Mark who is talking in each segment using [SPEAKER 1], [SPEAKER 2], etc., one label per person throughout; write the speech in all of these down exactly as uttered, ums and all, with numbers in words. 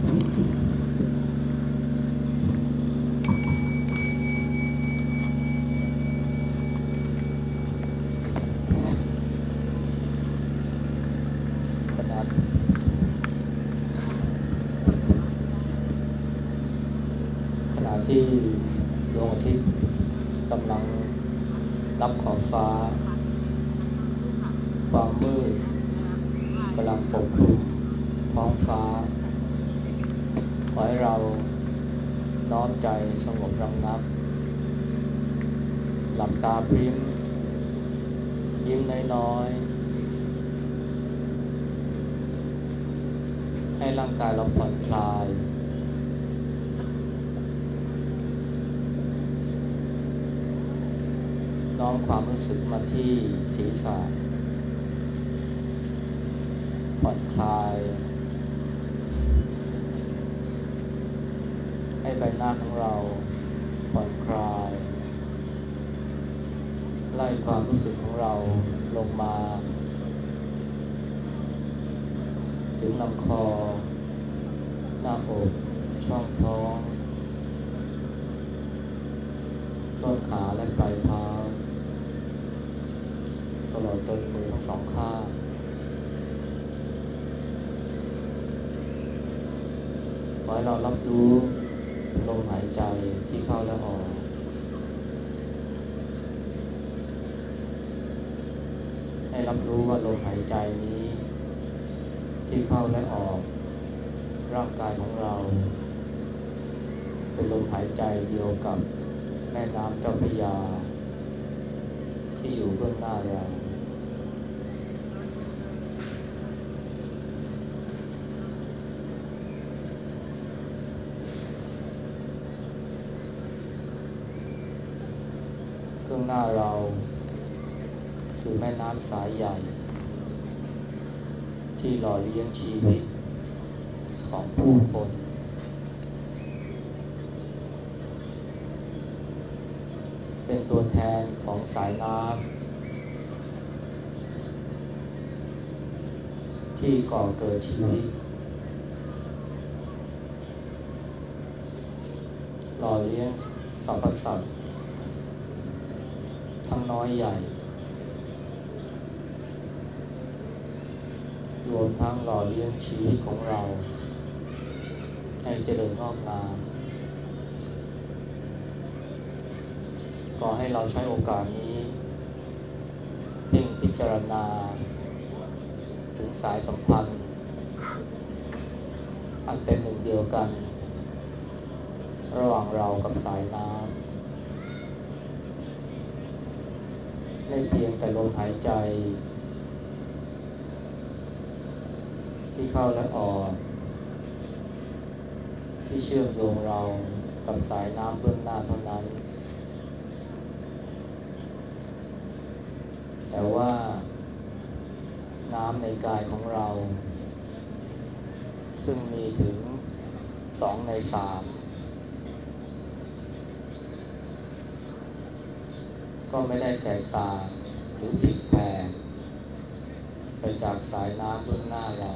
[SPEAKER 1] ขณะขณะที่ดวงอาทิตย์กำลังรับขอบฟ้าความมืดกำลังปกคลุมท้องฟ้าขอให้เราน้อมใจสงบระงับหลับตาพริ้มยิ้มน้อยๆให้ร่างกายเราผ่อนคลายน้อมความรู้สึกมาที่ศีรษะผ่อนคลายให้ใบหน้าของเราผ่อนคลายไล่ความรู้สึกของเราลงมาถึงลำคอหน้าอกช่องท้องต้นขาและปลายเท้าตลอดจนมือทั้งสองข้างขอให้เรารับรู้ถึงลมหายใจที่เข้าและออกให้รับรู้ว่าลมหายใจนี้ที่เข้าและออกร่างกายของเราเป็นลมหายใจเดียวกับแม่น้ำเจ้าพระยาที่อยู่เบื้องหน้าเราเบื้องหน้าเราคือแม่น้ำสายใหญ่ที่หล่อเลี้ยงชีวิตของผู้คนเป็นตัวแทนของสายน้ำที่ก่อเกิดชีวิตหล่อเลี้ยงสรรพสัตว์ทั้งน้อยใหญ่รวมทั้งหล่อเลี้ยงชีวิตของเราให้เจริญงอกงามขอให้เราใช้โอกาสนี้เพ่งพิจารณาถึงสายสัมพันธ์อันเป็นหนึ่งเดียวกันระหว่างเรากับสายน้ำไม่เพียงแต่ลมหายใจที่เข้าและออกที่เชื่อมโยงเรากับสายน้ำเบื้องหน้าเท่านั้นแต่ว่าน้ำในกายของเราซึ่งมีถึงสองในสามก็ไม่ได้แตกต่างหรือผิดแปลกไปจากสายน้ำเบื้องหน้าเรา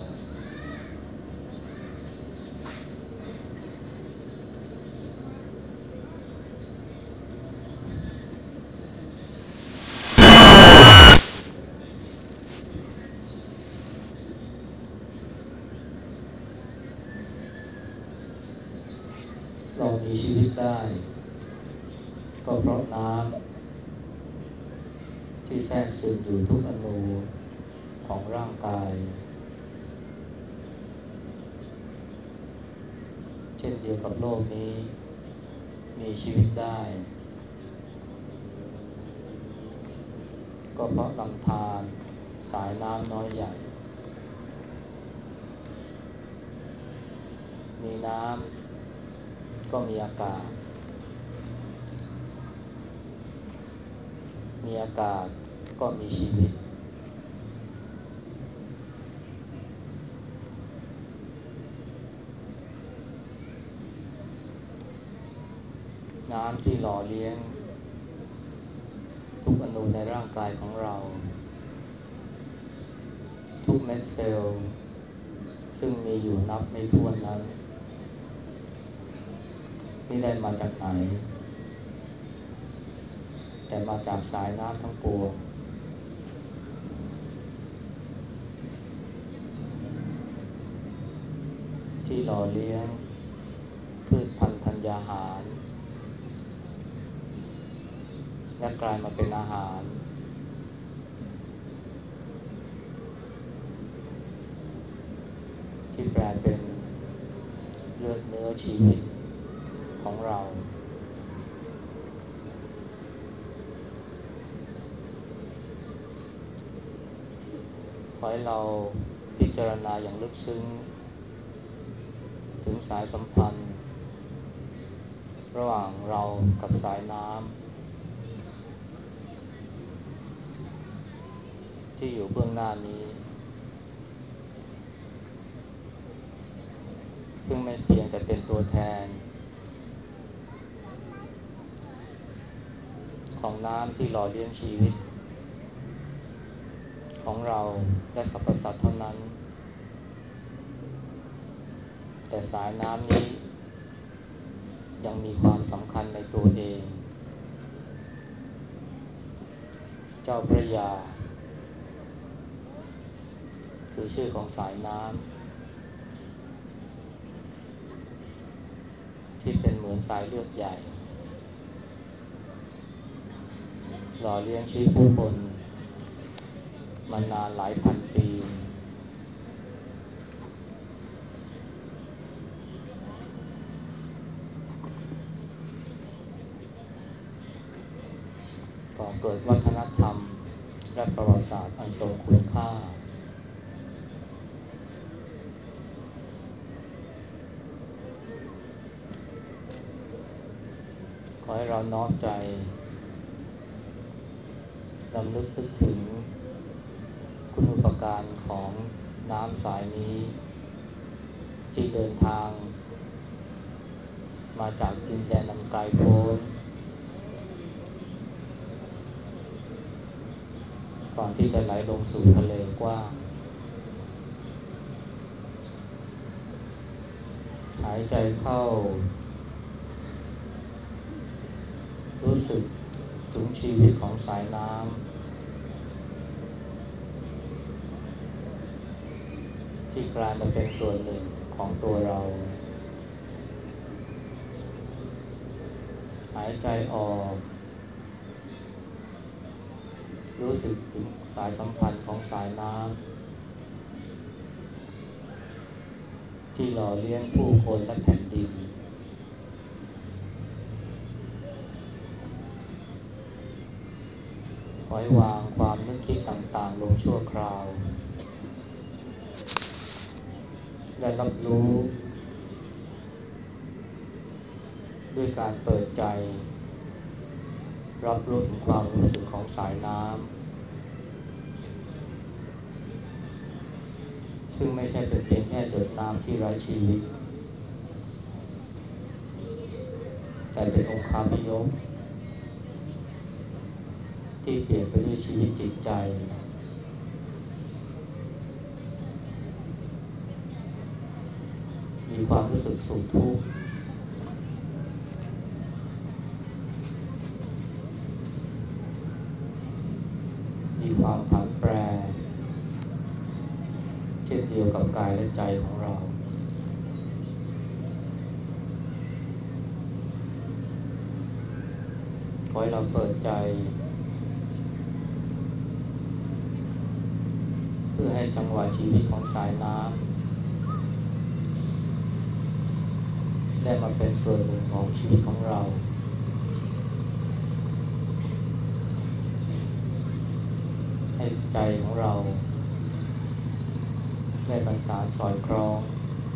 [SPEAKER 1] เรามีชีวิตได้ก็เพราะน้ำที่แทรกซึมอยู่ทุกอนูของร่างกายเช่นเดียวกับโลกนี้มีชีวิตได้ก็เพราะลำธารสายน้ำน้อยใหญ่มีน้ำก็มีอากาศมีอากาศก็มีชีวิตน้ำที่หล่อเลี้ยงทุกอนูในร่างกายของเราทุกเม็ดเซลล์ซึ่งมีอยู่นับไม่ถ้วนนั้นไม่ได้มาจากไหนแต่มาจากสายน้ำทั้งปวงที่หล่อเลี้ยงพืชพันธุ์ธัญญาหารและกลายมาเป็นอาหารที่แปลเป็นเลือดเนื้อชีวิตของเราขอให้เราพิจารณาอย่างลึกซึ้งถึงสายสัมพันธ์ระหว่างเรากับสายน้ำที่อยู่เบื้องหน้านี้ซึ่งไม่เพียงแต่เป็นตัวแทนของน้ำที่หล่อเลี้ยงชีวิตของเราและสรรพสัตว์เท่านั้นแต่สายน้ำนี้ยังมีความสำคัญในตัวเองเจ้าพระยาคือชื่อของสายน้ำที่เป็นเหมือนสายเลือดใหญ่หล่อเลี้ยงชีวิตผู้คนมานานหลายพันปีก่อเกิดวัฒนธรรมและประวัติศาสตร์อันทรงคุณค่าขอให้เราน้อมใจรำลึกนึกถึงคุณูปการของน้ำสายนี้ที่เดินทางมาจากดินแดนอันไกลโพ้นก่อนที่จะไหลลงสู่ทะเลกว้างหายใจเข้ารู้สึกถึงชีวิตของสายน้ำที่กลายมาเป็นส่วนหนึ่งของตัวเราหายใจออกรู้สึกถึงสายสัมพันธ์ของสายน้ำที่หล่อเลี้ยงผู้คนและแผ่นดินขอให้วางความนึกคิดต่างๆลงชั่วคราวและรับรู้ด้วยการเปิดใจรับรู้ถึงความรู้สึกของสายน้ำซึ่งไม่ใช่เป็นเพียงแค่หยดน้ำที่ไร้ชีวิตแต่เป็นองค์คาพยพที่เปลี่ยนไปด้วยชีวิตจิตใจมีความรู้สึกสุขทุกข์มีความผันแปรเช่นเดียวกับกายและใจของเราขอให้เราเปิดใจเพื่อให้จังหวะชีวิตของสายน้ำได้มาเป็นส่วนหนึ่งของชีวิตของเราให้ใจของเราได้บรรสานสอดคล้อง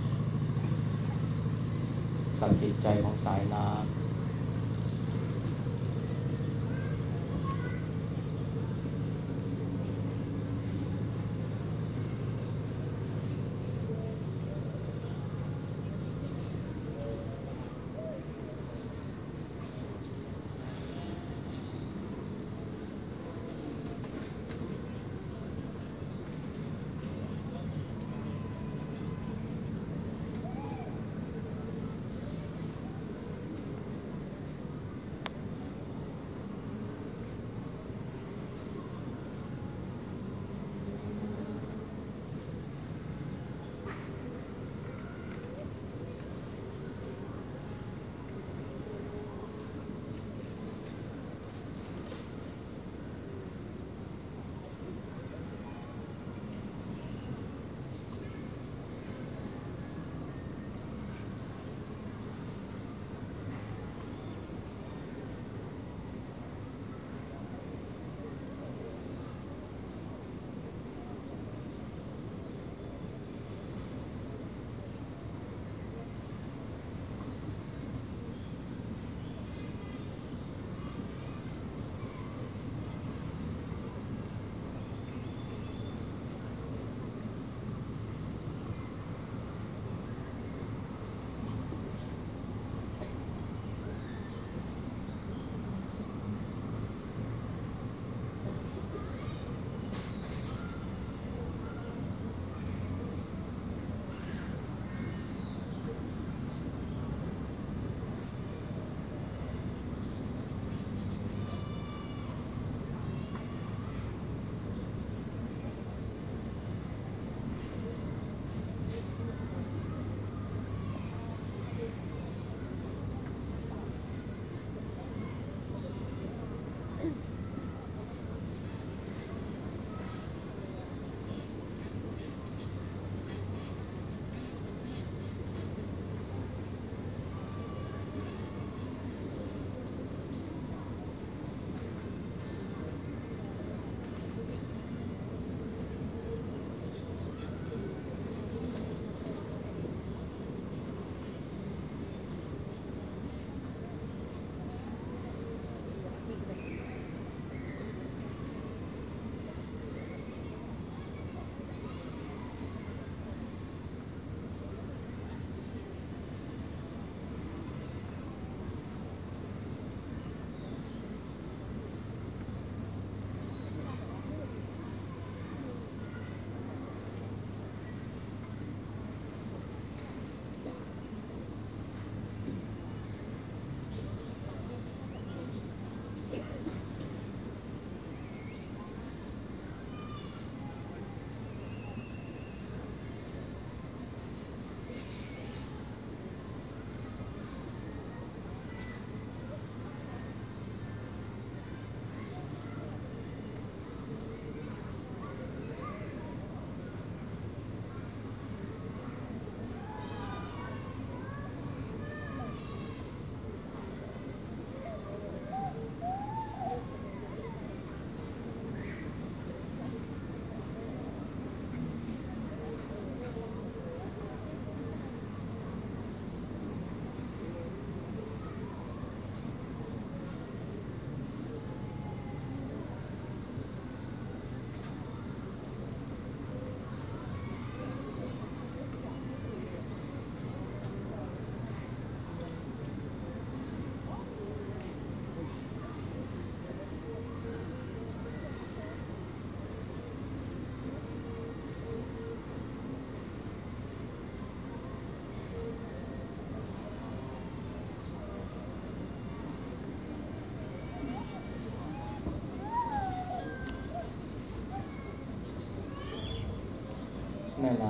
[SPEAKER 1] กับจิตใจของสายน้ำ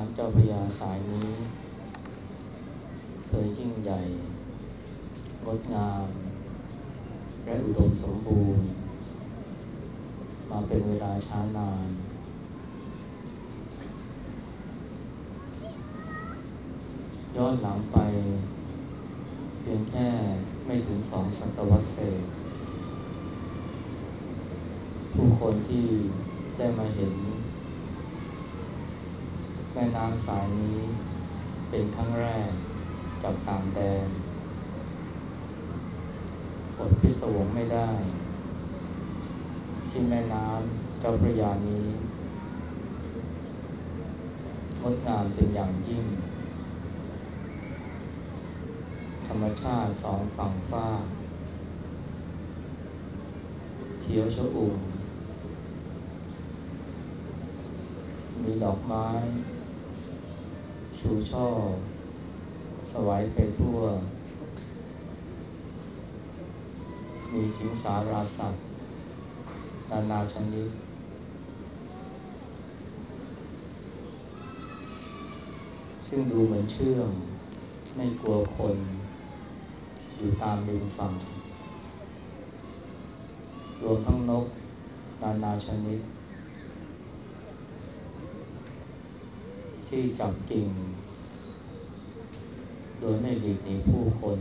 [SPEAKER 1] ำเจ้าพระยาสายนี้เคยยิ่งใหญ่งดงามและอุดมสมบูรณ์มาเป็นเวลาช้านานย้อนหลังไปเพียงแค่ไม่ถึงสองศตวรรษเศษผู้คนที่ได้มาเห็นแม่น้ำสายนี้เป็นครั้งแรกจากต่างแดนอดพิศวงไม่ได้ที่แม่น้ำเจ้าพระยานี้งดงามเป็นอย่างยิ่งธรรมชาติสองฝั่งฟ้าเขียวชอุ่มมีดอกไม้ชูช่อสวายไปทั่วมีสิงสาราสัตว์นานาชนิดซึ่งดูเหมือนเชื่องไม่กลัวคนอยู่ตามริมฝั่งรวมทั้งนกนานาชนิดที่จับกิ่งโดยไม่หลีกหนีผู้คน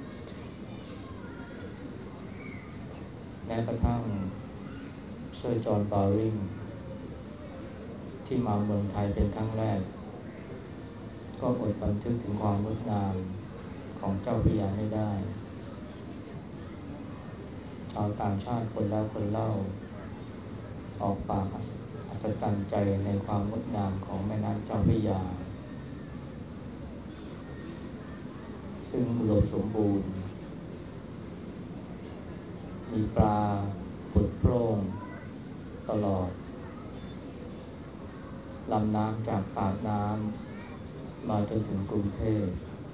[SPEAKER 1] แม้กระทั่งเซอร์จอห์นบาวริงที่มาเมืองไทยเป็นครั้งแรกก็อดบันทึกถึงความงดงามของเจ้าพระยาไม่ได้ชาวต่างชาติคนแล้วคนเล่าออกปากอัศจรรย์ใจในความงดงามของแม่น้ำเจ้าพระยาซึ่งอุดมสมบูรณ์มีปลาปุดโพร่งตลอดลำน้ำจากปากน้ำมาจนถึงกรุงเทพ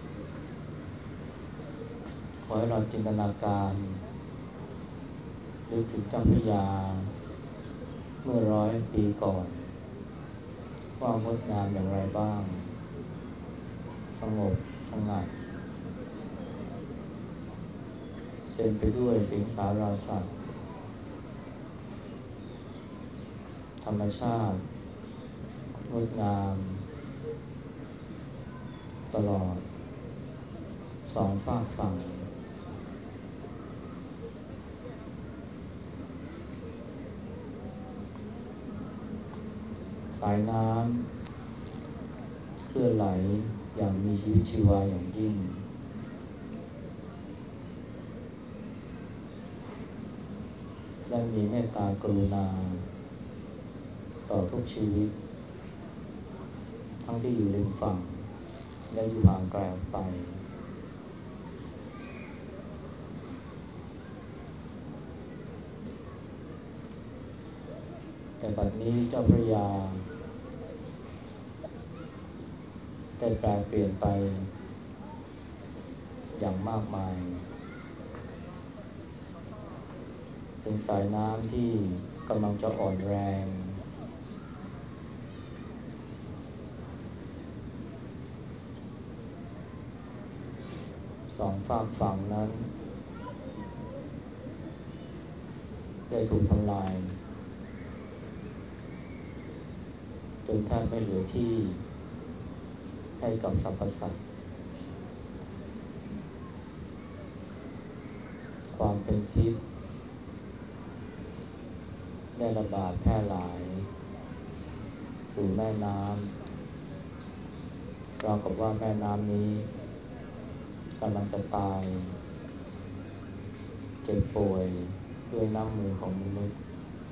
[SPEAKER 1] ขอให้เราจินตนาการนึกถึงเจ้าพระยาเมื่อร้อยปีก่อนว่างดงามอย่างไรบ้างสงบสงัดเต็มไปด้วยสิงสาราสัตว์ธรรมชาติงดงามตลอดสองฝากฝั่งสายน้ำเคลื่อนไหลอย่างมีชีวิตชีวาอย่างยิ่งและมีเมตตากรุณาต่อทุกชีวิตทั้งที่อยู่ริมฝั่งและอยู่ห่างไกลออกไปแต่บัดนี้เจ้าพระยาได้แปลเปลี่ยนไปอย่างมากมายเป็นสายน้ำที่กำลังจะอ่อนแรงสองฝากฝั่งนั้นได้ถูกทำลายจนแทบไม่เหลือที่ให้กับสรรพสัตว์ความเป็นพิษได้ระบาดแพร่หลายสู่แม่น้ำราวกับว่าแม่น้ำนี้กำลังจะตายเจ็บป่วยด้วยน้ำมือของมนุษย์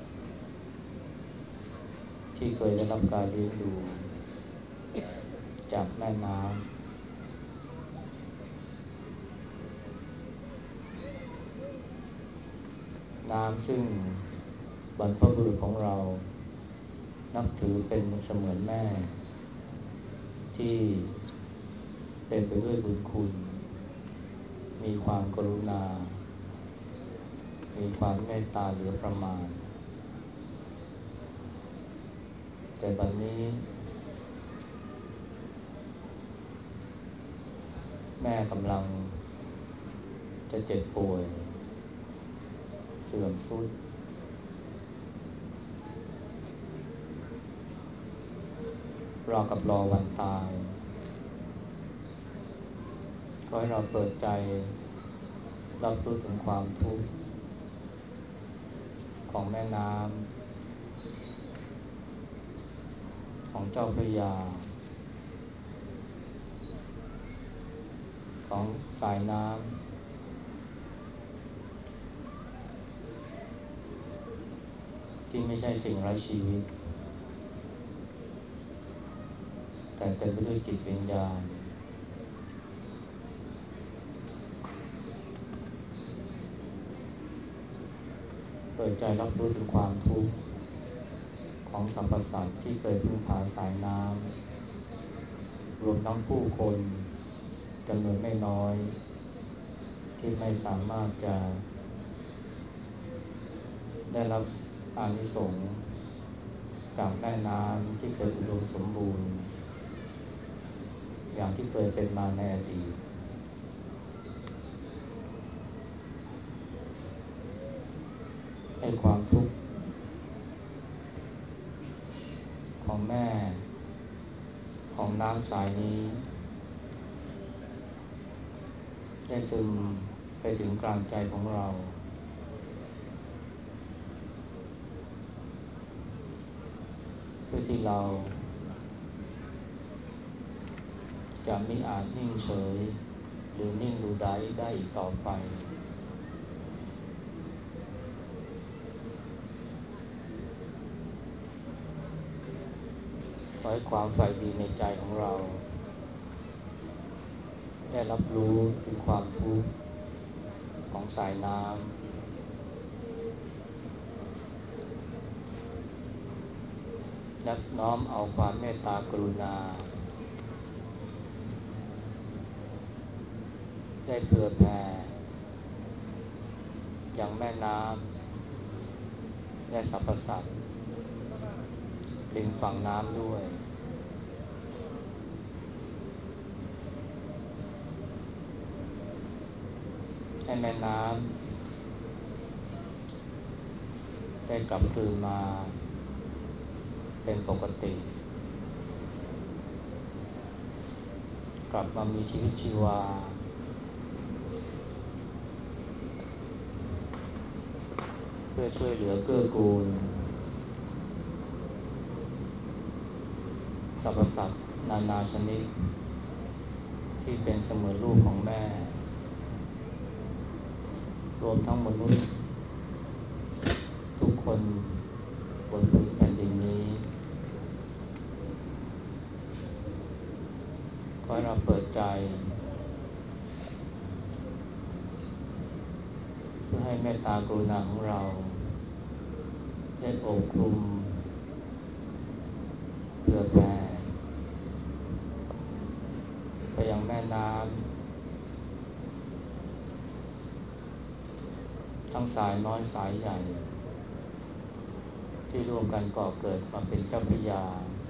[SPEAKER 1] ที่เคยได้รับการเลี้ยงดูจากแม่น้ำน้ำซึ่งบรรพบุรุษของเรานับถือเป็นเสมือนแม่ที่เต็มไปด้วยบุญคุณมีความกรุณามีความเมตตาเหลือประมาณแต่บัดนี้แม่กำลังจะเจ็บป่วยเสื่อมทรุดรอกับรอวันตายขอให้เราเปิดใจรับรู้ถึงความทุกข์ของแม่น้ำของเจ้าพระยาของสายน้ำที่ไม่ใช่สิ่งไร้ชีวิตแต่เต็มไปด้วยจิตวิญญาณเปิดใจรับรู้ถึงความทุกข์ของสรรพสัตว์ที่เคยพึ่งพาสายน้ำรวมทั้งผู้คนจำนวนไม่น้อยที่ไม่สามารถจะได้รับอานิสงส์จากแม่น้ำที่เคยอุดมสมบูรณ์อย่างที่เคยเป็นมาในอดีตให้ความทุกข์ของแม่ของน้ำสายนี้ได้ซึมไปถึงกลางใจของเราเพื่อที่เราจะไม่อาจนิ่งเฉยหรือนิ่งดูดายได้อีกต่อไปขอให้ความใฝ่ดีในใจของเราได้รับรู้ถึงความทุกข์ของสายน้ำและน้อมเอาความเมตตากรุณาได้เผื่อแผ่อย่างแม่น้ำและสรรพสัตว์ริมฝั่งน้ำด้วยให้แม่น้ำได้กลับคืนมาเป็นปกติกลับมามีชีวิตชีวาเพื่อช่วยเหลือเกื้อกูลสรรพสัตว์นานาชนิดที่เป็นเสมือนลูกของแม่รวมทั้งมนุษย์ทุกคนบนพื้นแผ่นดินนี้ขอให้เราเปิดใจเพื่อให้เมตตากรุณาของเราได้โอบคลุมเผื่อแผ่ไปยังแม่น้ำทั้งสายน้อยสายใหญ่ที่ร่วมกันก่อเกิดมาเป็นเจ้าพระยา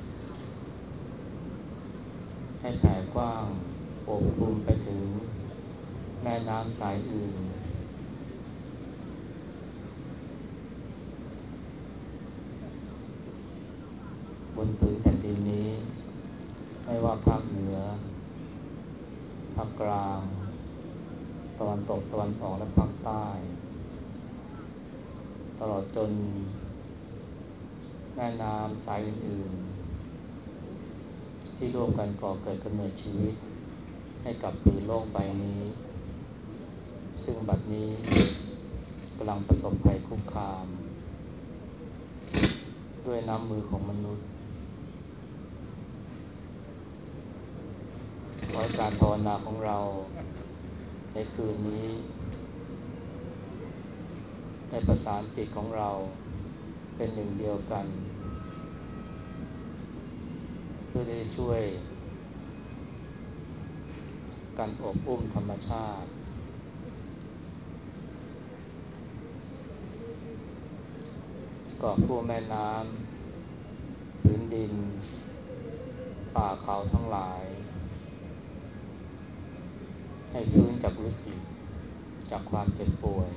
[SPEAKER 1] ให้แผ่กว้างโอบคลุมไปถึงแม่น้ำสายอื่นบนพื้นแผ่นดินนี้ไม่ว่าภาคเหนือภาคกลางตะวันตกตะวันออกและภาคใต้ตลอดจนแม่น้ำสายอื่นๆที่ร่วมกันก่อเกิดกำเนิดชีวิตให้กับผืนโลกใบนี้ซึ่งบัดนี้กำลังประสบภัยคุกคามด้วยน้ำมือของมนุษย์ขอให้การภาวนาของเราในคืนนี้ได้ประสานจิตของเราเป็นหนึ่งเดียวกันเพื่อได้ช่วยกันอบอุ้มธรรมชาติกอบกู้แม่น้ำพื้นดินป่าเขาทั้งหลายให้ฟื้นจากวิกฤตจากความเจ็บป่วย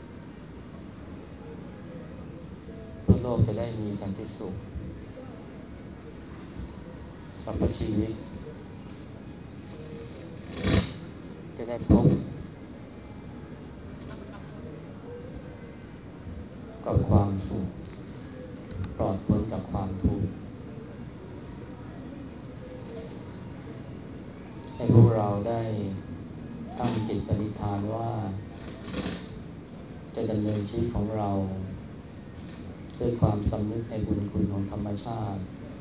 [SPEAKER 1] เพื่อโลกจะได้มีสันติสุขสรรพชีวิตจะได้พบกับความสุขปลอดพ้นจากความทุกข์ให้พวกเราได้ตั้งจิตปณิธานว่าจะดำเนินชีวิตของเราด้วยความสำนึกในบุญคุณของธรรมชาติ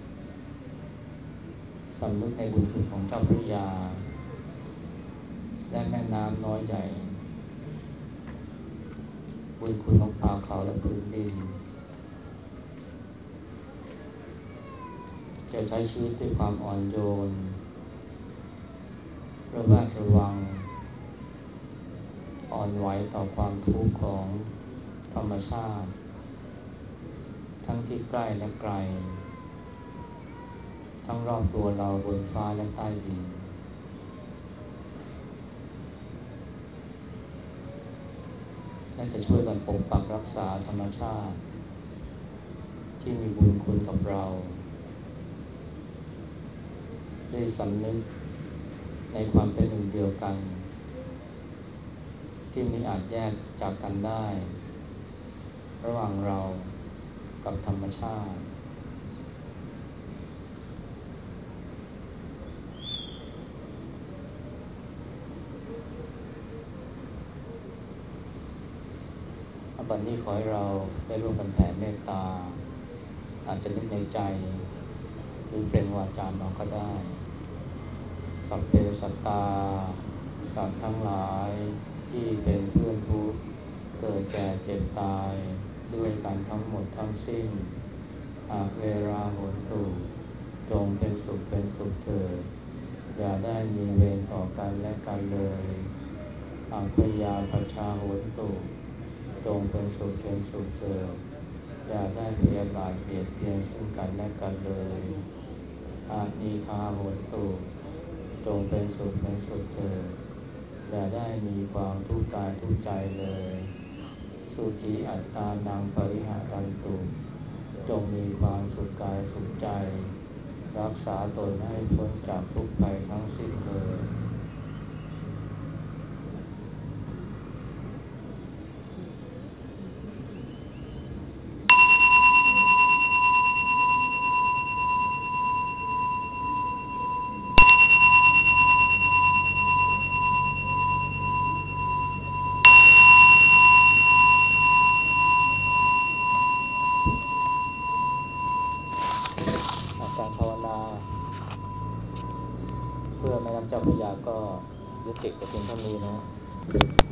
[SPEAKER 1] สำนึกในบุญคุณของเจ้าพระยาและแม่น้ำน้อยใหญ่บุญคุณของป่าเขาและพื้นดินจะใช้ชีวิตด้วยความอ่อนโยนระแวดระวังอ่อนไหวต่อความทุกข์ของธรรมชาติทั้งที่ใกล้และไกลทั้งรอบตัวเราบนฟ้าและใต้ดินและจะช่วยกันปกปักรักษาธรรมชาติที่มีบุญคุณกับเราด้วยสำนึกในความเป็นหนึ่งเดียวกันที่ไม่อาจแยกจากกันได้ระหว่างเรากับธรรมชาติวันนี้ขอให้เราได้ร่วมกันแผ่เมตตาอาจจะนึกในใจหรือเป็นวาจามาก็ได้สัพเพสัตตาสัตว์ทั้งหลายที่เป็นเพื่อนทุกข์เกิดแก่เจ็บตายด้วยกันทั้งหมดทั้งสิ้นอาเวราโหนตุจงเป็นสุขเป็นสุขเถิดอย่าได้มีเวรต่อกันและกันเลยอาพยาปชาโหนตุจงเป็นสุขเป็นสุขเถิดอย่าได้พยาบาทเบียดเบียนซึ่งกันและกันเลยอานีคาโหนตุจงเป็นสุขเป็นสุขเถิดอย่าได้มีความทุกข์กายทุกข์ใจเลยสุขีอัตตานังปริหารันตุจงมีความสุขกายสุขใจรักษาตนให้พ้นจากทุกข์ภัยทั้งสิ้นเถิดการภาวนาเพื่อแม่น้ำเจ้าพระยาก็ยุติแต่เพียงเท่านี้นะ